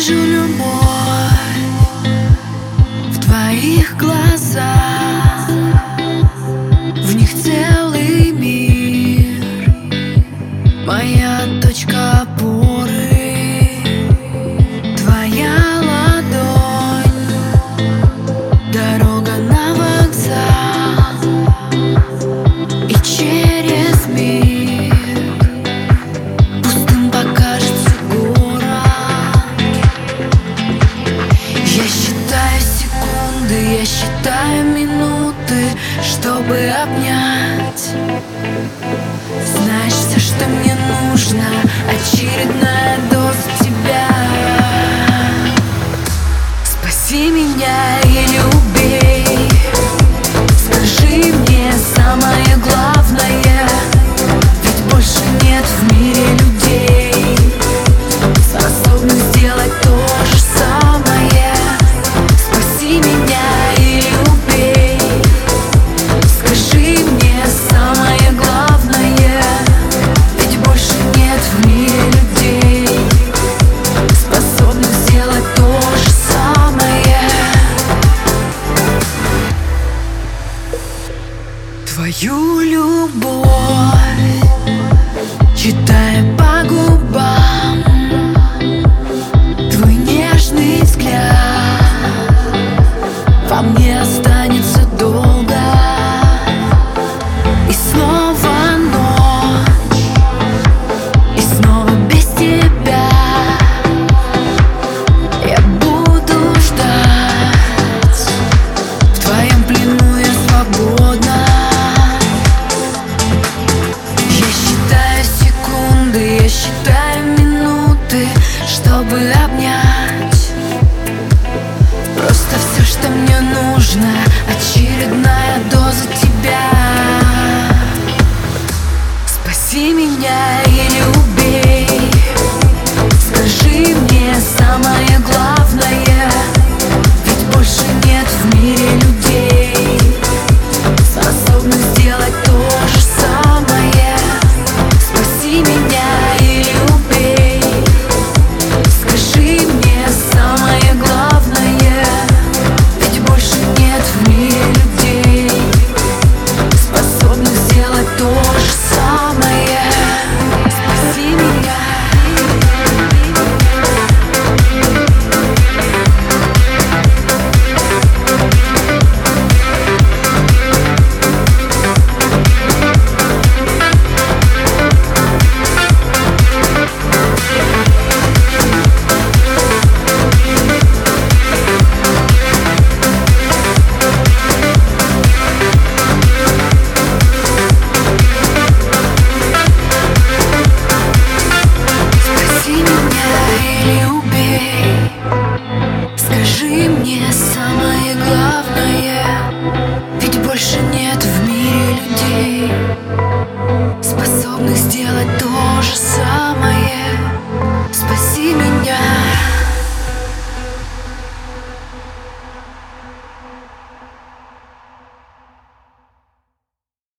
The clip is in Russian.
вижу любовь в твоих глазах, в них целый мир, моя точка опоры, твоя ладонь, дорога на вокзал и через миг пустым покажется город. Я считаю секунды, я считаю минуты, чтобы обнять. Знаешь, все, что мне нужно, очередная доза тебя. Спаси меня или убей, скажи мне самое главное, ведь больше нет в мире людей, способных сделать то же самое. Спаси меня или убей, скажи мне самое главное, ведь больше нет в мире людей, способных сделать то же самое. Твою любовь читая по губам, твой нежный взгляд во мне останется долго. И снова ночь, и снова без тебя я буду ждать. В твоем плену я свободна. Я считаю секунды, я считаю минуты, чтобы обнять. Просто все, что мне нужно, очередная доза тебя. Спаси меня или убей.